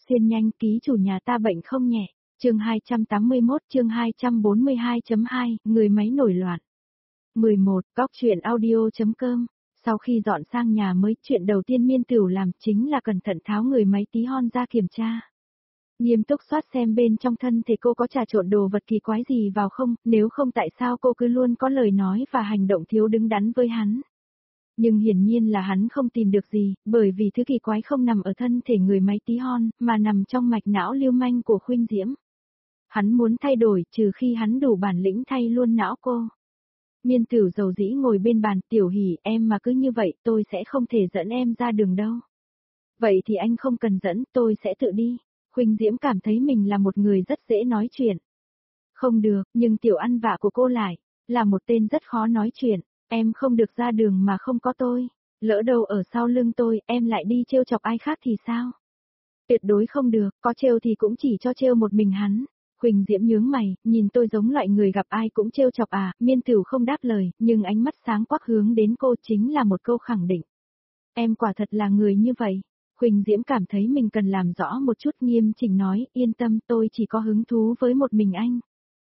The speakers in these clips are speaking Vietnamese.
Xuyên nhanh, ký chủ nhà ta bệnh không nhẹ. Chương 281, chương 242.2, người máy nổi loạn. 11, góc truyện audio.com. Sau khi dọn sang nhà mới, chuyện đầu tiên Miên Tửu làm chính là cẩn thận tháo người máy tí hon ra kiểm tra. Nghiêm túc soát xem bên trong thân thể cô có trà trộn đồ vật kỳ quái gì vào không, nếu không tại sao cô cứ luôn có lời nói và hành động thiếu đứng đắn với hắn. Nhưng hiển nhiên là hắn không tìm được gì, bởi vì thứ kỳ quái không nằm ở thân thể người máy tí hon, mà nằm trong mạch não lưu manh của Khuynh Diễm. Hắn muốn thay đổi, trừ khi hắn đủ bản lĩnh thay luôn não cô. Miên Tửu dầu dĩ ngồi bên bàn, Tiểu Hỷ, em mà cứ như vậy, tôi sẽ không thể dẫn em ra đường đâu. Vậy thì anh không cần dẫn, tôi sẽ tự đi. Khuynh Diễm cảm thấy mình là một người rất dễ nói chuyện. Không được, nhưng tiểu ăn vạ của cô lại, là một tên rất khó nói chuyện. Em không được ra đường mà không có tôi. Lỡ đâu ở sau lưng tôi, em lại đi trêu chọc ai khác thì sao? Tuyệt đối không được, có trêu thì cũng chỉ cho trêu một mình hắn. Khuynh Diễm nhướng mày, nhìn tôi giống loại người gặp ai cũng trêu chọc à, Miên Tửu không đáp lời, nhưng ánh mắt sáng quắc hướng đến cô chính là một câu khẳng định. Em quả thật là người như vậy. Khuynh Diễm cảm thấy mình cần làm rõ một chút, nghiêm chỉnh nói, yên tâm, tôi chỉ có hứng thú với một mình anh.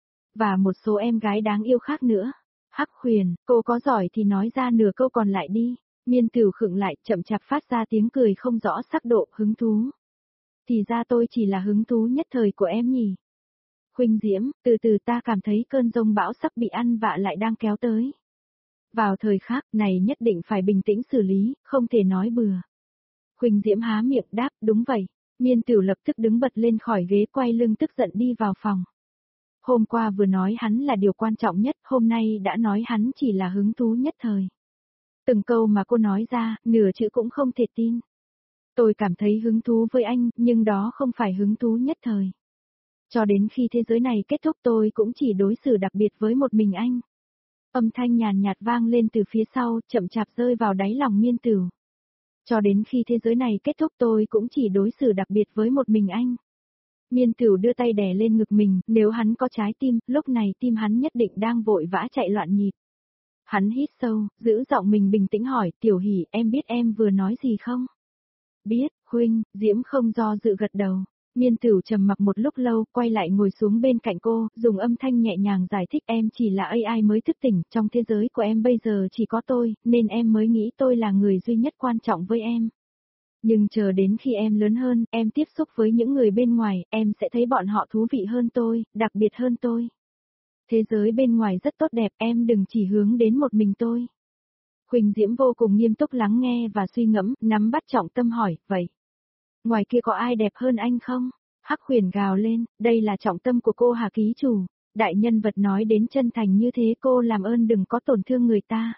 Và một số em gái đáng yêu khác nữa. Hắc Huyền, cô có giỏi thì nói ra nửa câu còn lại đi. Miên Tửu khựng lại, chậm chạp phát ra tiếng cười không rõ sắc độ, hứng thú. Thì ra tôi chỉ là hứng thú nhất thời của em nhỉ. Khuynh Diễm, từ từ, ta cảm thấy cơn giông bão sắp bị ăn vạ lại đang kéo tới. Vào thời khắc này nhất định phải bình tĩnh xử lý, không thể nói bừa. Khuynh Diễm há miệng đáp, đúng vậy. Miên Tửu lập tức đứng bật lên khỏi ghế, quay lưng tức giận đi vào phòng. Hôm qua vừa nói hắn là điều quan trọng nhất, hôm nay đã nói hắn chỉ là hứng thú nhất thời. Từng câu mà cô nói ra, nửa chữ cũng không thể tin. Tôi cảm thấy hứng thú với anh, nhưng đó không phải hứng thú nhất thời. Cho đến khi thế giới này kết thúc tôi cũng chỉ đối xử đặc biệt với một mình anh. Âm thanh nhàn nhạt vang lên từ phía sau, chậm chạp rơi vào đáy lòng Miên Tửu. Cho đến khi thế giới này kết thúc tôi cũng chỉ đối xử đặc biệt với một mình anh. Miên Tửu đưa tay đè lên ngực mình, nếu hắn có trái tim, lúc này tim hắn nhất định đang vội vã chạy loạn nhịp. Hắn hít sâu, giữ giọng mình bình tĩnh hỏi, Tiểu Hỷ, em biết em vừa nói gì không? Biết, Khuynh Diễm không do dự gật đầu. Miên Tửu trầm mặc một lúc lâu, quay lại ngồi xuống bên cạnh cô, dùng âm thanh nhẹ nhàng giải thích, em chỉ là AI mới thức tỉnh, trong thế giới của em bây giờ chỉ có tôi, nên em mới nghĩ tôi là người duy nhất quan trọng với em. Nhưng chờ đến khi em lớn hơn, em tiếp xúc với những người bên ngoài, em sẽ thấy bọn họ thú vị hơn tôi, đặc biệt hơn tôi. Thế giới bên ngoài rất tốt đẹp, em đừng chỉ hướng đến một mình tôi. Khuynh Diễm vô cùng nghiêm túc lắng nghe và suy ngẫm, nắm bắt trọng tâm hỏi, vậy. Ngoài kia có ai đẹp hơn anh không? Hắc Huyền gào lên, đây là trọng tâm của cô hả ký chủ? Đại nhân vật nói đến chân thành như thế, cô làm ơn đừng có tổn thương người ta.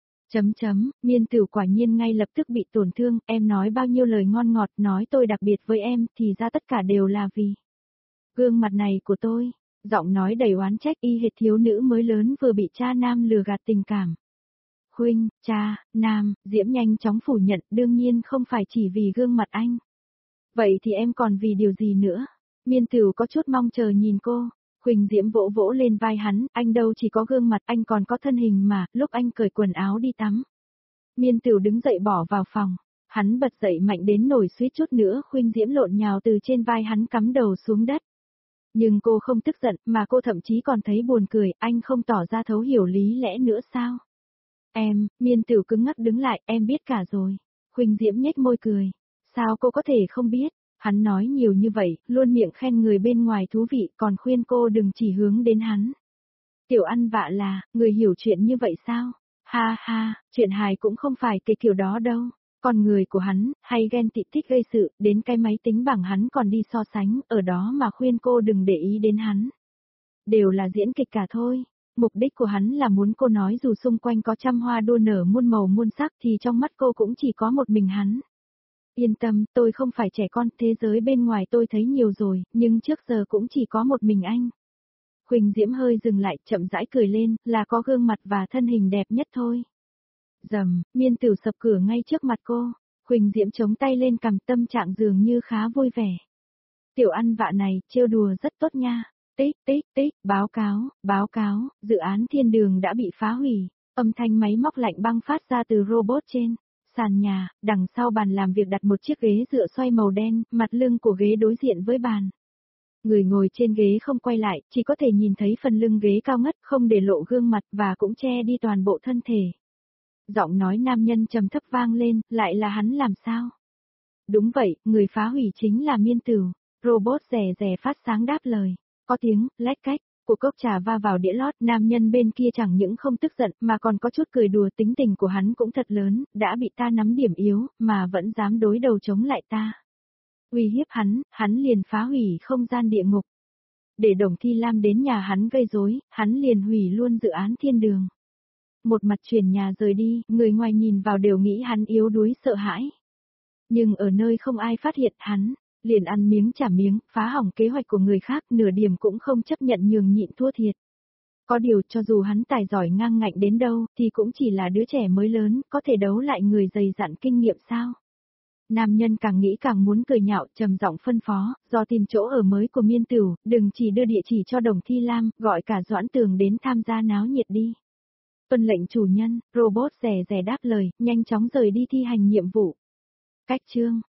Miên Tửu quả nhiên ngay lập tức bị tổn thương, em nói bao nhiêu lời ngon ngọt, nói tôi đặc biệt với em, thì ra tất cả đều là vì gương mặt này của tôi. Giọng nói đầy oán trách, y hệt thiếu nữ mới lớn vừa bị cha nam lừa gạt tình cảm. Khuynh, cha, nam, Diễm nhanh chóng phủ nhận, đương nhiên không phải chỉ vì gương mặt anh. Vậy thì em còn vì điều gì nữa? Miên Tửu có chút mong chờ nhìn cô. Khuynh Diễm vỗ vỗ lên vai hắn, anh đâu chỉ có gương mặt, anh còn có thân hình mà, lúc anh cởi quần áo đi tắm. Miên Tửu đứng dậy bỏ vào phòng. Hắn bật dậy mạnh đến nổi suýt chút nữa, Khuynh Diễm lộn nhào từ trên vai hắn cắm đầu xuống đất. Nhưng cô không tức giận, mà cô thậm chí còn thấy buồn cười, anh không tỏ ra thấu hiểu lý lẽ nữa sao? Em, Miên Tửu cứng ngắc đứng lại, em biết cả rồi. Khuynh Diễm nhếch môi cười. Sao cô có thể không biết? Hắn nói nhiều như vậy, luôn miệng khen người bên ngoài thú vị, còn khuyên cô đừng chỉ hướng đến hắn. Tiểu ăn vạ là, người hiểu chuyện như vậy sao? Ha ha, chuyện hài cũng không phải cái kiểu đó đâu. Còn người của hắn, hay ghen tị thích gây sự, đến cái máy tính bảng hắn còn đi so sánh, ở đó mà khuyên cô đừng để ý đến hắn. Đều là diễn kịch cả thôi. Mục đích của hắn là muốn cô nói dù xung quanh có trăm hoa đua nở muôn màu muôn sắc thì trong mắt cô cũng chỉ có một mình hắn. Yên tâm, tôi không phải trẻ con, thế giới bên ngoài tôi thấy nhiều rồi, nhưng trước giờ cũng chỉ có một mình anh. Khuynh Diễm hơi dừng lại, chậm rãi cười lên, là có gương mặt và thân hình đẹp nhất thôi. Rầm, Miên Tửu sập cửa ngay trước mặt cô. Khuynh Diễm chống tay lên cằm, tâm trạng dường như khá vui vẻ. Tiểu ăn vạ này, trêu đùa rất tốt nha. Tích tích tích, báo cáo, dự án thiên đường đã bị phá hủy. Âm thanh máy móc lạnh băng phát ra từ robot trên. Sàn nhà, đằng sau bàn làm việc đặt một chiếc ghế dựa xoay màu đen, mặt lưng của ghế đối diện với bàn. Người ngồi trên ghế không quay lại, chỉ có thể nhìn thấy phần lưng ghế cao ngất không để lộ gương mặt và cũng che đi toàn bộ thân thể. Giọng nói nam nhân trầm thấp vang lên, lại là hắn làm sao? Đúng vậy, người phá hủy chính là Miên Tửu. Robot rè rè phát sáng đáp lời. Có tiếng, lách cách, của cốc trà va vào đĩa lót, nam nhân bên kia chẳng những không tức giận mà còn có chút cười đùa, tính tình của hắn cũng thật lớn, đã bị ta nắm điểm yếu, mà vẫn dám đối đầu chống lại ta. Uy hiếp hắn liền phá hủy không gian địa ngục. Để Đồng Thi Lam đến nhà hắn gây rối, hắn liền hủy luôn dự án thiên đường. Một mặt chuyển nhà rời đi, người ngoài nhìn vào đều nghĩ hắn yếu đuối sợ hãi. Nhưng ở nơi không ai phát hiện hắn, liền ăn miếng trả miếng, phá hỏng kế hoạch của người khác, nửa điểm cũng không chấp nhận nhường nhịn thua thiệt. Có điều cho dù hắn tài giỏi ngang ngạnh đến đâu, thì cũng chỉ là đứa trẻ mới lớn, có thể đấu lại người dày dặn kinh nghiệm sao? Nam nhân càng nghĩ càng muốn cười nhạo, trầm giọng phân phó, do tìm chỗ ở mới của Miên Tửu, đừng chỉ đưa địa chỉ cho Đồng Thi Lam, gọi cả Doãn Tường đến tham gia náo nhiệt đi. Tuân lệnh chủ nhân, robot rè rè đáp lời, nhanh chóng rời đi thi hành nhiệm vụ. Cách chương